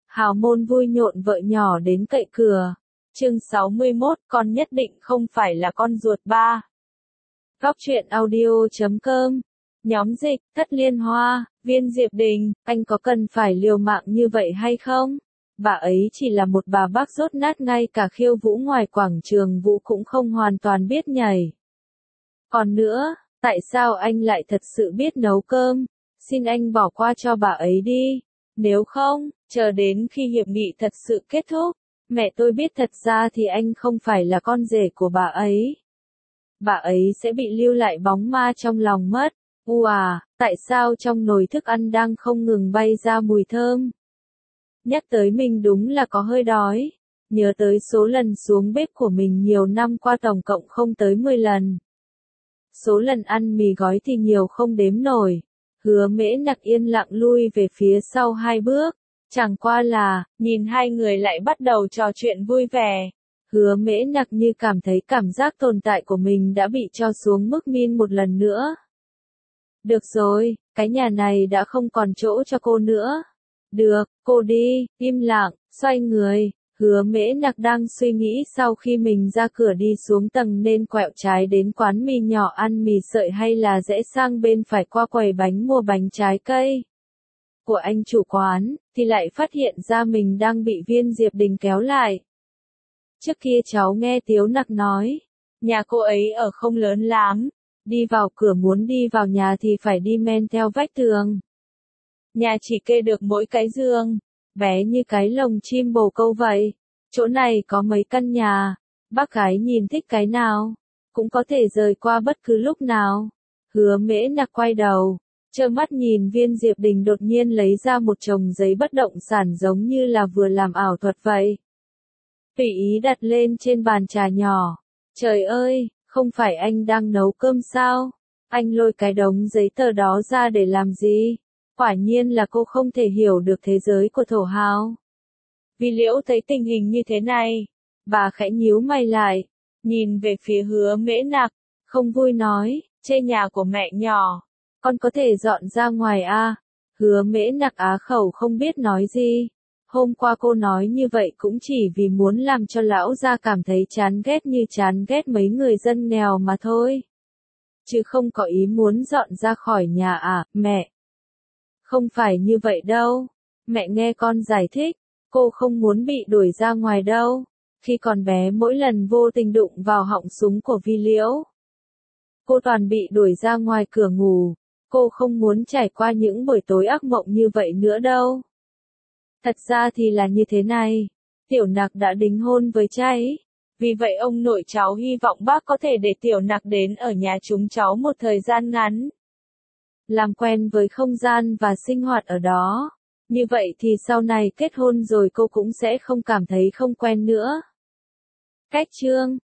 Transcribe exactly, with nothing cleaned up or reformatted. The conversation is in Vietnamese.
Hào môn vui nhộn vợ nhỏ đến cậy cửa. Chương sáu mươi mốt, con nhất định không phải là con ruột ba. Góc truyện audio chấm com. Nhóm dịch, Thất Liên Hoa, Viên Diệp Đình, anh có cần phải liều mạng như vậy hay không? Bà ấy chỉ là một bà bác dốt nát, ngay cả khiêu vũ ngoài quảng trường vũ cũng không hoàn toàn biết nhảy. Còn nữa, tại sao anh lại thật sự biết nấu cơm? Xin anh bỏ qua cho bà ấy đi. Nếu không, chờ đến khi hiệp nghị thật sự kết thúc, mẹ tôi biết thật ra thì anh không phải là con rể của bà ấy. Bà ấy sẽ bị lưu lại bóng ma trong lòng mất. U à, tại sao trong nồi thức ăn đang không ngừng bay ra mùi thơm? Nhắc tới mình đúng là có hơi đói. Nhớ tới số lần xuống bếp của mình nhiều năm qua tổng cộng không tới mười lần. Số lần ăn mì gói thì nhiều không đếm nổi. Hứa Mễ Nặc yên lặng lui về phía sau hai bước. Chẳng qua là, nhìn hai người lại bắt đầu trò chuyện vui vẻ. Hứa Mễ Nặc như cảm thấy cảm giác tồn tại của mình đã bị cho xuống mức min một lần nữa. Được rồi, cái nhà này đã không còn chỗ cho cô nữa. Được, cô đi, im lặng, xoay người. Hứa Mễ Nặc đang suy nghĩ sau khi mình ra cửa đi xuống tầng nên quẹo trái đến quán mì nhỏ ăn mì sợi hay là rẽ sang bên phải qua quầy bánh mua bánh trái cây của anh chủ quán, thì lại phát hiện ra mình đang bị Viên Diệp Đình kéo lại. Trước kia cháu nghe Tiếu Nặc nói, nhà cô ấy ở không lớn lắm, đi vào cửa muốn đi vào nhà thì phải đi men theo vách tường. Nhà chỉ kê được mỗi cái giường, bé như cái lồng chim bồ câu vậy. Chỗ này có mấy căn nhà, bác gái nhìn thích cái nào, cũng có thể rời qua bất cứ lúc nào. Hứa Mễ Nặc quay đầu, trơ mắt nhìn Viên Diệp Đình đột nhiên lấy ra một chồng giấy bất động sản giống như là vừa làm ảo thuật vậy. Tùy ý đặt lên trên bàn trà nhỏ. Trời ơi, không phải anh đang nấu cơm sao? Anh lôi cái đống giấy tờ đó ra để làm gì? Quả nhiên là cô không thể hiểu được thế giới của thổ hào. Vi Liễu thấy tình hình như thế này, bà khẽ nhíu mày lại, nhìn về phía Hứa Mễ Nặc, không vui nói, chê nhà của mẹ nhỏ, con có thể dọn ra ngoài à? Hứa Mễ Nặc á khẩu không biết nói gì. Hôm qua cô nói như vậy cũng chỉ vì muốn làm cho lão gia cảm thấy chán ghét như chán ghét mấy người dân nghèo mà thôi. Chứ không có ý muốn dọn ra khỏi nhà à, mẹ? Không phải như vậy đâu. Mẹ nghe con giải thích, cô không muốn bị đuổi ra ngoài đâu. Khi còn bé mỗi lần vô tình đụng vào họng súng của Vi Liễu, cô toàn bị đuổi ra ngoài cửa ngủ. Cô không muốn trải qua những buổi tối ác mộng như vậy nữa đâu. Thật ra thì là như thế này, Tiểu Nặc đã đính hôn với trai. Vì vậy ông nội cháu hy vọng bác có thể để Tiểu Nặc đến ở nhà chúng cháu một thời gian ngắn. Làm quen với không gian và sinh hoạt ở đó. Như vậy thì sau này kết hôn rồi cô cũng sẽ không cảm thấy không quen nữa. Cách chương